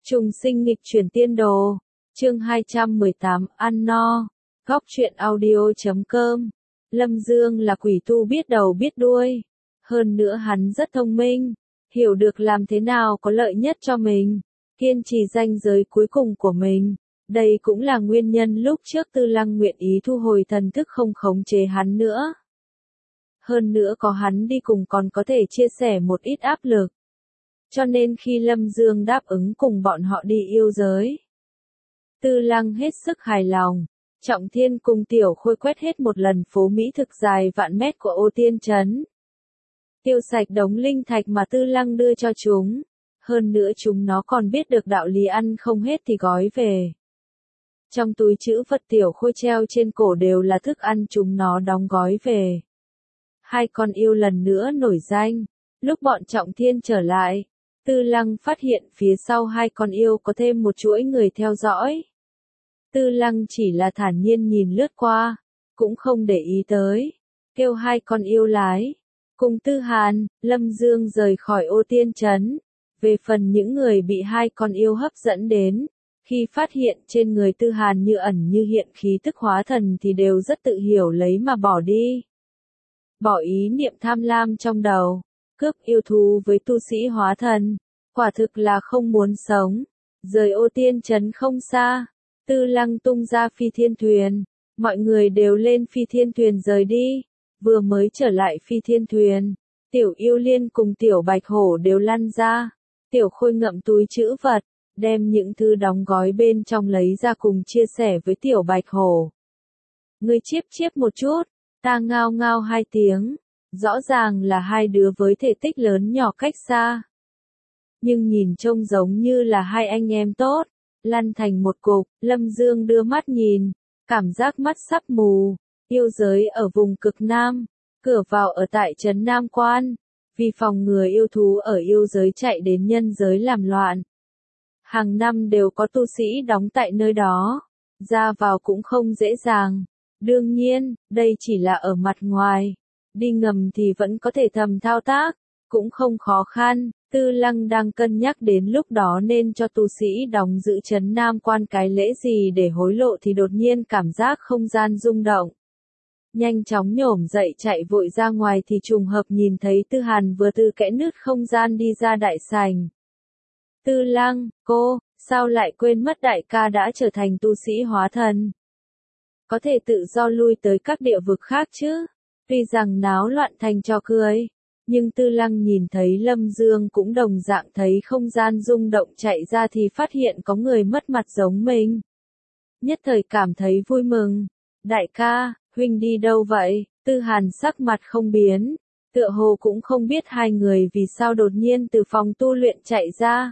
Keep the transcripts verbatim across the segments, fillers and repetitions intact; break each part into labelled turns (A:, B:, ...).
A: Trùng sinh nghịch chuyển tiên đồ. Chương hai trăm mười tám, ăn no. Góc truyện audio chấm com. Lâm Dương là quỷ tu biết đầu biết đuôi. Hơn nữa hắn rất thông minh, hiểu được làm thế nào có lợi nhất cho mình, kiên trì ranh giới cuối cùng của mình. Đây cũng là nguyên nhân lúc trước Tư Lăng nguyện ý thu hồi thần thức không khống chế hắn nữa. Hơn nữa có hắn đi cùng còn có thể chia sẻ một ít áp lực. Cho nên khi Lâm Dương đáp ứng cùng bọn họ đi yêu giới, Tư Lăng hết sức hài lòng. Trọng Thiên cùng Tiểu Khôi quét hết một lần phố mỹ thực dài vạn mét của Ô Tiên Trấn. Tiêu sạch đống linh thạch mà Tư Lăng đưa cho chúng. Hơn nữa chúng nó còn biết được đạo lý ăn không hết thì gói về. Trong túi trữ vật Tiểu Khôi treo trên cổ đều là thức ăn chúng nó đóng gói về. Hai con yêu lần nữa nổi danh. Lúc bọn Trọng Thiên trở lại, Tư Lăng phát hiện phía sau hai con yêu có thêm một chuỗi người theo dõi. Tư Lăng chỉ là thản nhiên nhìn lướt qua, cũng không để ý tới, kêu hai con yêu lái. Cùng Tư Hàn, Lâm Dương rời khỏi Ô Tiên Trấn. Về phần những người bị hai con yêu hấp dẫn đến, khi phát hiện trên người Tư Hàn như ẩn như hiện khí tức hóa thần thì đều rất tự hiểu lấy mà bỏ đi. Bỏ ý niệm tham lam trong đầu, cướp yêu thú với tu sĩ hóa thần, quả thực là không muốn sống. Rời Ô Tiên Trấn không xa, Tư Lăng tung ra phi thiên thuyền, mọi người đều lên phi thiên thuyền rời đi. Vừa mới trở lại phi thiên thuyền, Tiểu Yêu Liên cùng Tiểu Bạch Hổ đều lăn ra. Tiểu Khôi ngậm túi trữ vật, đem những thứ đóng gói bên trong lấy ra cùng chia sẻ với Tiểu Bạch Hổ. Ngươi chiếp chiếp một chút, ta ngao ngao hai tiếng. Rõ ràng là hai đứa với thể tích lớn nhỏ cách xa, nhưng nhìn trông giống như là hai anh em tốt. Lăn thành một cục, Lâm Dương đưa mắt nhìn, cảm giác mắt sắp mù. Yêu giới ở vùng cực Nam, cửa vào ở tại trấn Nam Quan, vì phòng ngừa yêu thú ở yêu giới chạy đến nhân giới làm loạn. Hàng năm đều có tu sĩ đóng tại nơi đó, ra vào cũng không dễ dàng. Đương nhiên, đây chỉ là ở mặt ngoài, đi ngầm thì vẫn có thể thầm thao tác, cũng không khó khăn. Tư Lăng đang cân nhắc đến lúc đó nên cho tu sĩ đóng giữ trấn Nam Quan cái lễ gì để hối lộ thì đột nhiên cảm giác không gian rung động. Nhanh chóng nhổm dậy chạy vội ra ngoài thì trùng hợp nhìn thấy Tư Hàn vừa từ kẽ nứt không gian đi ra đại sảnh. Tư Lăng, cô, sao lại quên mất đại ca đã trở thành tu sĩ hóa thần? Có thể tự do lui tới các địa vực khác chứ? Tuy rằng náo loạn thành trò cười, nhưng Tư Lăng nhìn thấy Lâm Dương cũng đồng dạng thấy không gian rung động chạy ra thì phát hiện có người mất mặt giống mình. Nhất thời cảm thấy vui mừng. Đại ca, huynh đi đâu vậy? Tư Hàn sắc mặt không biến, tựa hồ cũng không biết hai người vì sao đột nhiên từ phòng tu luyện chạy ra.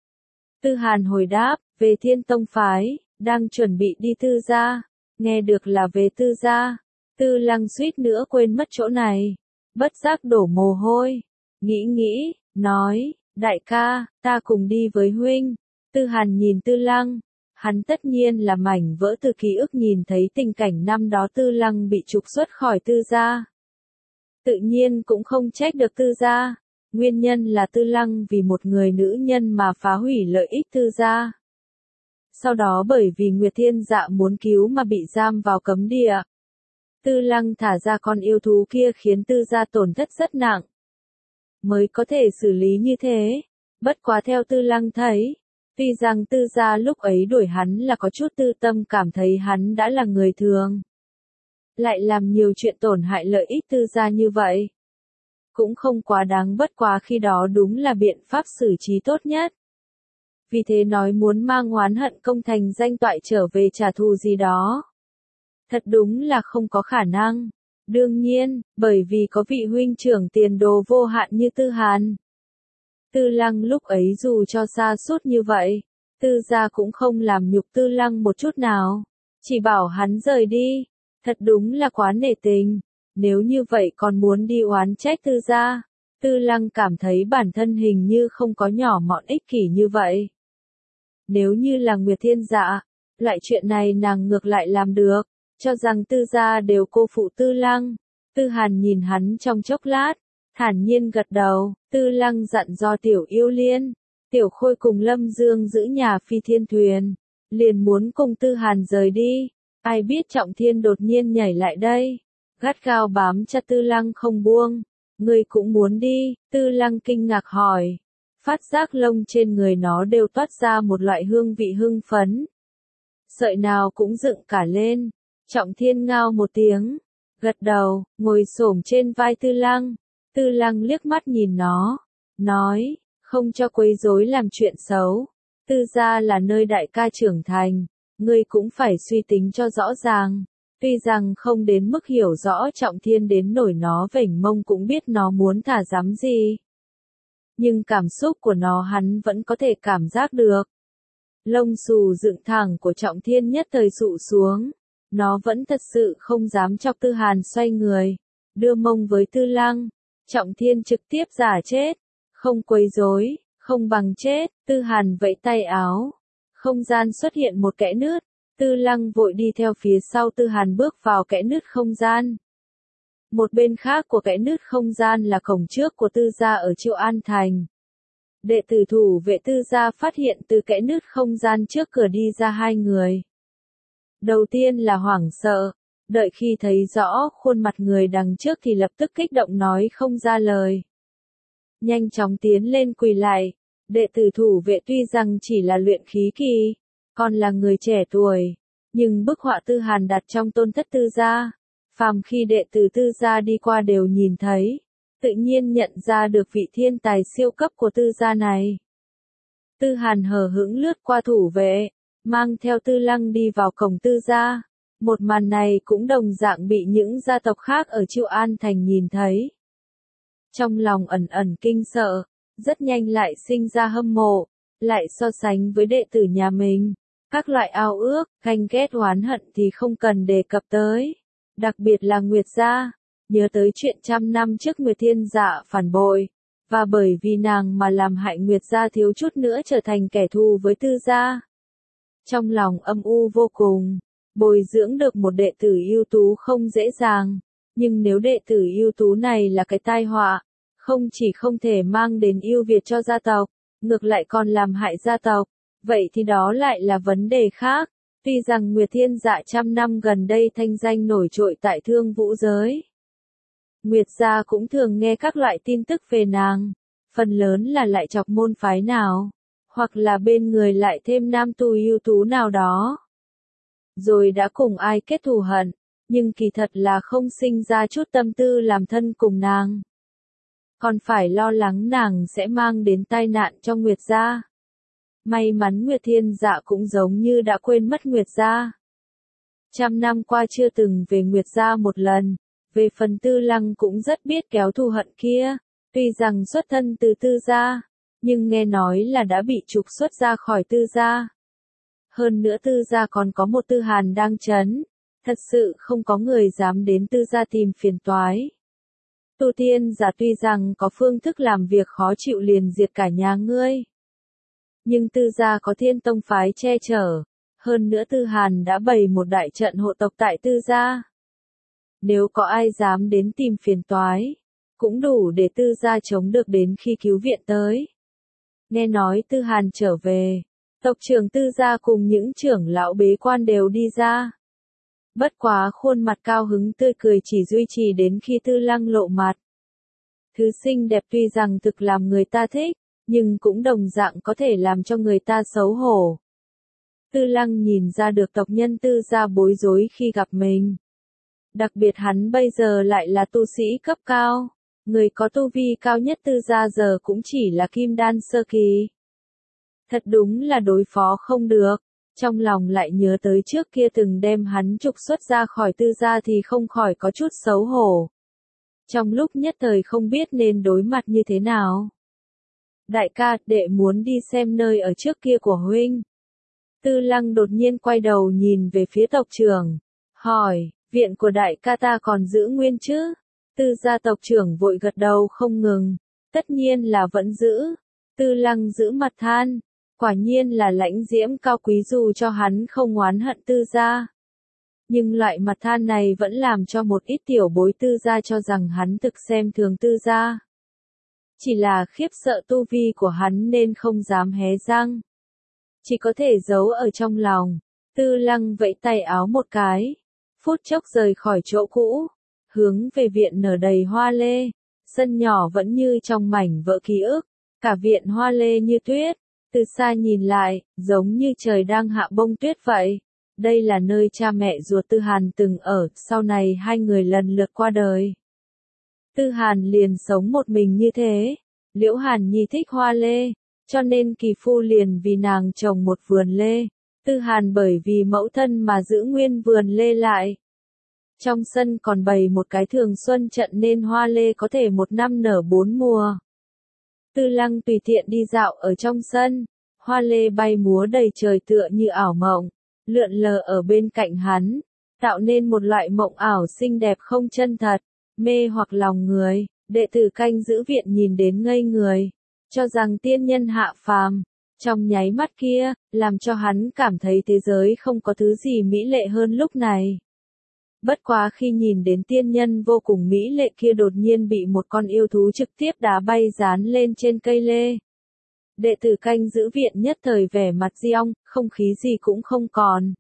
A: Tư Hàn hồi đáp, về Thiên Tông phái, đang chuẩn bị đi Tư gia. Nghe được là về Tư gia, Tư Lăng suýt nữa quên mất chỗ này, bất giác đổ mồ hôi, nghĩ nghĩ, nói, đại ca, ta cùng đi với huynh. Tư Hàn nhìn Tư Lăng, hắn tất nhiên là mảnh vỡ từ ký ức nhìn thấy tình cảnh năm đó Tư Lăng bị trục xuất khỏi Tư gia. Tự nhiên cũng không trách được Tư gia, nguyên nhân là Tư Lăng vì một người nữ nhân mà phá hủy lợi ích Tư gia. Sau đó bởi vì Nguyệt Thiên Dạ muốn cứu mà bị giam vào cấm địa. Tư Lăng thả ra con yêu thú kia khiến Tư gia tổn thất rất nặng, mới có thể xử lý như thế. Bất quá theo Tư Lăng thấy, tuy rằng Tư gia lúc ấy đuổi hắn là có chút tư tâm, cảm thấy hắn đã là người thường, lại làm nhiều chuyện tổn hại lợi ích Tư gia như vậy, cũng không quá đáng. Bất quá khi đó đúng là biện pháp xử trí tốt nhất. Vì thế nói muốn mang oán hận công thành danh toại trở về trả thù gì đó, thật đúng là không có khả năng. Đương nhiên, bởi vì có vị huynh trưởng tiền đồ vô hạn như Tư Hàn. Tư Lăng lúc ấy dù cho xa suốt như vậy, Tư gia cũng không làm nhục Tư Lăng một chút nào, chỉ bảo hắn rời đi. Thật đúng là quá nể tình. Nếu như vậy còn muốn đi oán trách Tư gia, Tư Lăng cảm thấy bản thân hình như không có nhỏ mọn ích kỷ như vậy. Nếu như là Nguyệt Thiên Dạ, loại chuyện này nàng ngược lại làm được, cho rằng Tư gia đều cô phụ Tư Lăng. Tư Hàn nhìn hắn trong chốc lát, thản nhiên gật đầu. Tư Lăng dặn do Tiểu Yêu Liên, Tiểu Khôi cùng Lâm Dương giữ nhà phi thiên thuyền, liền muốn cùng Tư Hàn rời đi. Ai biết Trọng Thiên đột nhiên nhảy lại đây, gắt gao bám chặt Tư Lăng không buông. Ngươi cũng muốn đi? Tư Lăng kinh ngạc hỏi. Phát giác lông trên người nó đều toát ra một loại hương vị hưng phấn. Sợi nào cũng dựng cả lên. Trọng Thiên ngao một tiếng, gật đầu, ngồi xổm trên vai Tư Lăng. Tư Lăng liếc mắt nhìn nó, nói, không cho quấy rối làm chuyện xấu. Tư gia là nơi đại ca trưởng thành, ngươi cũng phải suy tính cho rõ ràng. Tuy rằng không đến mức hiểu rõ Trọng Thiên đến nổi nó vểnh mông cũng biết nó muốn thả dám gì. Nhưng cảm xúc của nó hắn vẫn có thể cảm giác được. Lông xù dựng thẳng của Trọng Thiên nhất thời sụ xuống. Nó vẫn thật sự không dám chọc Tư Hàn xoay người, đưa mông với Tư Lăng. Trọng Thiên trực tiếp giả chết, không quấy rối, không bằng chết. Tư Hàn vẫy tay áo, không gian xuất hiện một kẽ nứt. Tư Lăng vội đi theo phía sau Tư Hàn bước vào kẽ nứt không gian. Một bên khác của kẽ nứt không gian là cổng trước của Tư gia ở Triệu An Thành. Đệ tử thủ vệ Tư gia phát hiện từ kẽ nứt không gian trước cửa đi ra hai người. Đầu tiên là hoảng sợ, đợi khi thấy rõ khuôn mặt người đằng trước thì lập tức kích động nói không ra lời. Nhanh chóng tiến lên quỳ lại, đệ tử thủ vệ tuy rằng chỉ là luyện khí kỳ, còn là người trẻ tuổi, nhưng bức họa Tư Hàn đặt trong tôn thất Tư gia, phàm khi đệ tử Tư gia đi qua đều nhìn thấy, tự nhiên nhận ra được vị thiên tài siêu cấp của Tư gia này. Tư Hàn hờ hững lướt qua thủ vệ, mang theo Tư Lăng đi vào cổng Tư gia. Một màn này cũng đồng dạng bị những gia tộc khác ở Triệu An Thành nhìn thấy. Trong lòng ẩn ẩn kinh sợ, rất nhanh lại sinh ra hâm mộ, lại so sánh với đệ tử nhà mình. Các loại ao ước, ganh ghét oán hận thì không cần đề cập tới. Đặc biệt là Nguyệt gia, nhớ tới chuyện trăm năm trước Nguyệt Thiên Dạ phản bội, và bởi vì nàng mà làm hại Nguyệt gia thiếu chút nữa trở thành kẻ thù với Tư gia. Trong lòng âm u vô cùng, bồi dưỡng được một đệ tử ưu tú không dễ dàng, nhưng nếu đệ tử ưu tú này là cái tai họa, không chỉ không thể mang đến ưu việt cho gia tộc, ngược lại còn làm hại gia tộc, vậy thì đó lại là vấn đề khác. Tuy rằng Nguyệt Thiên Dạ trăm năm gần đây thanh danh nổi trội tại Thương Vũ giới, Nguyệt gia cũng thường nghe các loại tin tức về nàng, phần lớn là lại chọc môn phái nào, hoặc là bên người lại thêm nam tu ưu tú nào đó. Rồi đã cùng ai kết thù hận, nhưng kỳ thật là không sinh ra chút tâm tư làm thân cùng nàng. Còn phải lo lắng nàng sẽ mang đến tai nạn cho Nguyệt gia. May mắn Nguyệt Thiên Dạ cũng giống như đã quên mất Nguyệt gia. Trăm năm qua chưa từng về Nguyệt gia một lần, về phần Tư Lăng cũng rất biết kéo thù hận kia, tuy rằng xuất thân từ Tư gia, nhưng nghe nói là đã bị trục xuất ra khỏi Tư gia. Hơn nữa Tư gia còn có một Tư Hàn đang trấn, thật sự không có người dám đến Tư gia tìm phiền toái. Tu tiên giả tuy rằng có phương thức làm việc khó chịu liền diệt cả nhà ngươi, nhưng Tư gia có Thiên Tông phái che chở, hơn nữa Tư Hàn đã bày một đại trận hộ tộc tại Tư gia. Nếu có ai dám đến tìm phiền toái, cũng đủ để Tư gia chống được đến khi cứu viện tới. Nghe nói Tư Hàn trở về, tộc trưởng Tư gia cùng những trưởng lão bế quan đều đi ra. Bất quá khuôn mặt cao hứng tươi cười chỉ duy trì đến khi Tư Lăng lộ mặt. Thứ xinh đẹp tuy rằng thực làm người ta thích, nhưng cũng đồng dạng có thể làm cho người ta xấu hổ. Tư Lăng nhìn ra được tộc nhân Tư gia bối rối khi gặp mình. Đặc biệt hắn bây giờ lại là tu sĩ cấp cao, người có tu vi cao nhất Tư gia giờ cũng chỉ là kim đan sơ kỳ. Thật đúng là đối phó không được, trong lòng lại nhớ tới trước kia từng đem hắn trục xuất ra khỏi Tư gia thì không khỏi có chút xấu hổ. Trong lúc nhất thời không biết nên đối mặt như thế nào. Đại ca, đệ muốn đi xem nơi ở trước kia của huynh. Tư Lăng đột nhiên quay đầu nhìn về phía tộc trưởng, hỏi, viện của đại ca ta còn giữ nguyên chứ? Tư gia tộc trưởng vội gật đầu không ngừng, tất nhiên là vẫn giữ. Tư Lăng giữ mặt than, quả nhiên là lãnh diễm cao quý dù cho hắn không oán hận Tư gia. Nhưng loại mặt than này vẫn làm cho một ít tiểu bối Tư gia cho rằng hắn thực xem thường Tư gia. chỉ là khiếp sợ tu vi của hắn nên không dám hé răng. Chỉ có thể giấu ở trong lòng. Tư Lăng vẫy tay áo một cái, phút chốc rời khỏi chỗ cũ, hướng về viện nở đầy hoa lê. Sân nhỏ vẫn như trong mảnh vỡ ký ức, cả viện hoa lê như tuyết, từ xa nhìn lại, giống như trời đang hạ bông tuyết vậy. Đây là nơi cha mẹ ruột Tư Hàn từng ở, sau này hai người lần lượt qua đời. Tư Hàn liền sống một mình như thế. Liễu Hàn Nhi thích hoa lê, cho nên kỳ phu liền vì nàng trồng một vườn lê. Tư Hàn bởi vì mẫu thân mà giữ nguyên vườn lê lại. Trong sân còn bày một cái thường xuân trận nên hoa lê có thể một năm nở bốn mùa. Tư Lăng tùy tiện đi dạo ở trong sân, hoa lê bay múa đầy trời tựa như ảo mộng, lượn lờ ở bên cạnh hắn, tạo nên một loại mộng ảo xinh đẹp không chân thật, mê hoặc lòng người. Đệ tử canh giữ viện nhìn đến ngây người, cho rằng tiên nhân hạ phàm. Trong nháy mắt kia, làm cho hắn cảm thấy thế giới không có thứ gì mỹ lệ hơn lúc này. Bất quá khi nhìn đến tiên nhân vô cùng mỹ lệ kia đột nhiên bị một con yêu thú trực tiếp đá bay dán lên trên cây lê. Đệ tử canh giữ viện nhất thời vẻ mặt di ong, không khí gì cũng không còn.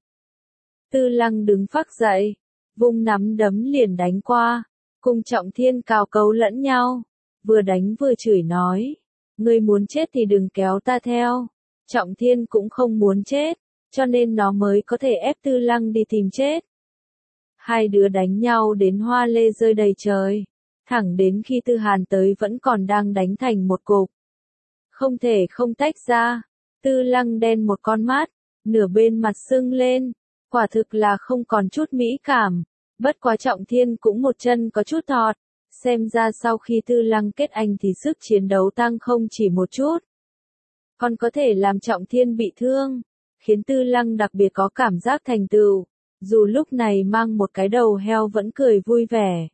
A: Tư Lăng đứng phác dậy, vung nắm đấm liền đánh qua, cùng Trọng Thiên cào cấu lẫn nhau, vừa đánh vừa chửi nói, ngươi muốn chết thì đừng kéo ta theo. Trọng Thiên cũng không muốn chết, cho nên nó mới có thể ép Tư Lăng đi tìm chết. Hai đứa đánh nhau đến hoa lê rơi đầy trời, thẳng đến khi Tư Hàn tới vẫn còn đang đánh thành một cục. Không thể không tách ra. Tư Lăng đen một con mắt, nửa bên mặt sưng lên, quả thực là không còn chút mỹ cảm. Bất quá Trọng Thiên cũng một chân có chút thọt, xem ra sau khi Tư Lăng kết anh thì sức chiến đấu tăng không chỉ một chút. Còn có thể làm Trọng Thiên bị thương, khiến Tư Lăng đặc biệt có cảm giác thành tựu, dù lúc này mang một cái đầu heo vẫn cười vui vẻ.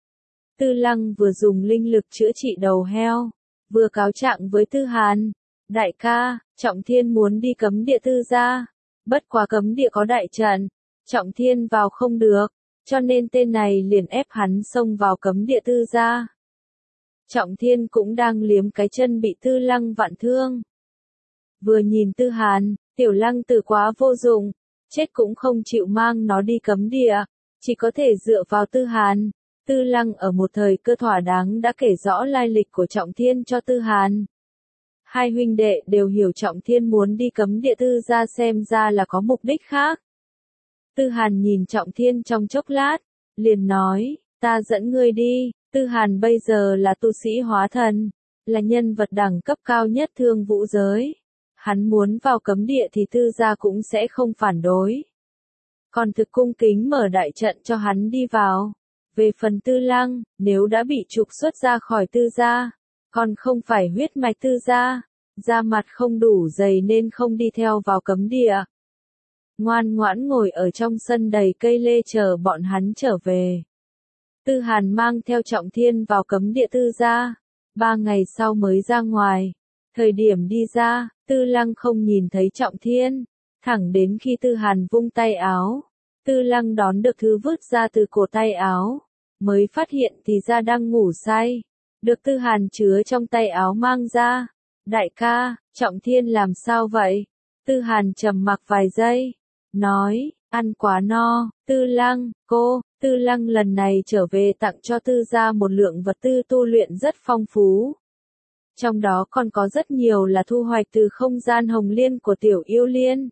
A: Tư Lăng vừa dùng linh lực chữa trị đầu heo, vừa cáo trạng với Tư Hàn, đại ca, Trọng Thiên muốn đi cấm địa Tư gia, bất quá cấm địa có đại trận, Trọng Thiên vào không được, cho nên tên này liền ép hắn xông vào cấm địa Tư gia. Trọng Thiên cũng đang liếm cái chân bị Tư Lăng vặn thương. Vừa nhìn Tư Hàn, Tiểu Lăng Tử quá vô dụng, chết cũng không chịu mang nó đi cấm địa, chỉ có thể dựa vào Tư Hàn. Tư Lăng ở một thời cơ thỏa đáng đã kể rõ lai lịch của Trọng Thiên cho Tư Hàn. Hai huynh đệ đều hiểu Trọng Thiên muốn đi cấm địa Tư gia xem ra là có mục đích khác. Tư Hàn nhìn Trọng Thiên trong chốc lát, liền nói, ta dẫn ngươi đi. Tư Hàn bây giờ là tu sĩ hóa thần, là nhân vật đẳng cấp cao nhất Thương Vũ giới. Hắn muốn vào cấm địa thì Tư gia cũng sẽ không phản đối. Còn thực cung kính mở đại trận cho hắn đi vào. Về phần Tư Lăng, nếu đã bị trục xuất ra khỏi Tư gia, còn không phải huyết mạch Tư gia, da mặt không đủ dày nên không đi theo vào cấm địa. Ngoan ngoãn ngồi ở trong sân đầy cây lê chờ bọn hắn trở về. Tư Hàn mang theo Trọng Thiên vào cấm địa Tư gia, ba ngày sau mới ra ngoài. Thời điểm đi ra, Tư Lăng không nhìn thấy Trọng Thiên, thẳng đến khi Tư Hàn vung tay áo, Tư Lăng đón được thứ vứt ra từ cổ tay áo, mới phát hiện thì ra đang ngủ say, được Tư Hàn chứa trong tay áo mang ra. Đại ca, Trọng Thiên làm sao vậy? Tư Hàn trầm mặc vài giây, nói, ăn quá no. Tư Lăng, cô, Tư Lăng lần này trở về tặng cho Tư gia một lượng vật tư tu luyện rất phong phú. Trong đó còn có rất nhiều là thu hoạch từ không gian hồng liên của tiểu yêu liên.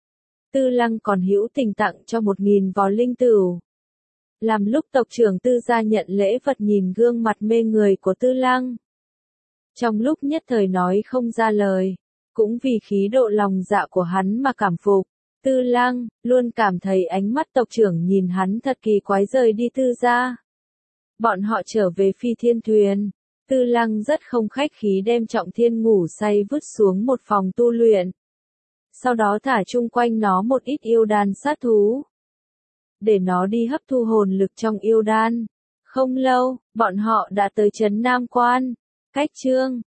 A: Tư Lăng còn hữu tình tặng cho một nghìn vò linh tửu. Làm lúc tộc trưởng Tư gia nhận lễ vật nhìn gương mặt mê người của Tư Lăng. Trong lúc nhất thời nói không ra lời, cũng vì khí độ lòng dạ của hắn mà cảm phục. Tư Lăng luôn cảm thấy ánh mắt tộc trưởng nhìn hắn thật kỳ quái rời đi Tư gia. Bọn họ trở về Phi Thiên Thuyền. Tư Lăng rất không khách khí đem Trọng Thiên ngủ say vứt xuống một phòng tu luyện. Sau đó thả chung quanh nó một ít yêu đan sát thú. Để nó đi hấp thu hồn lực trong yêu đan. Không lâu, bọn họ đã tới trấn Nam Quan. Cách chương